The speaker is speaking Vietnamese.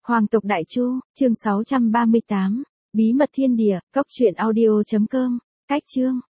Hoàng tộc Đại Chu, chương 638, Bí mật thiên địa, cốc truyện audio.com, cách chương.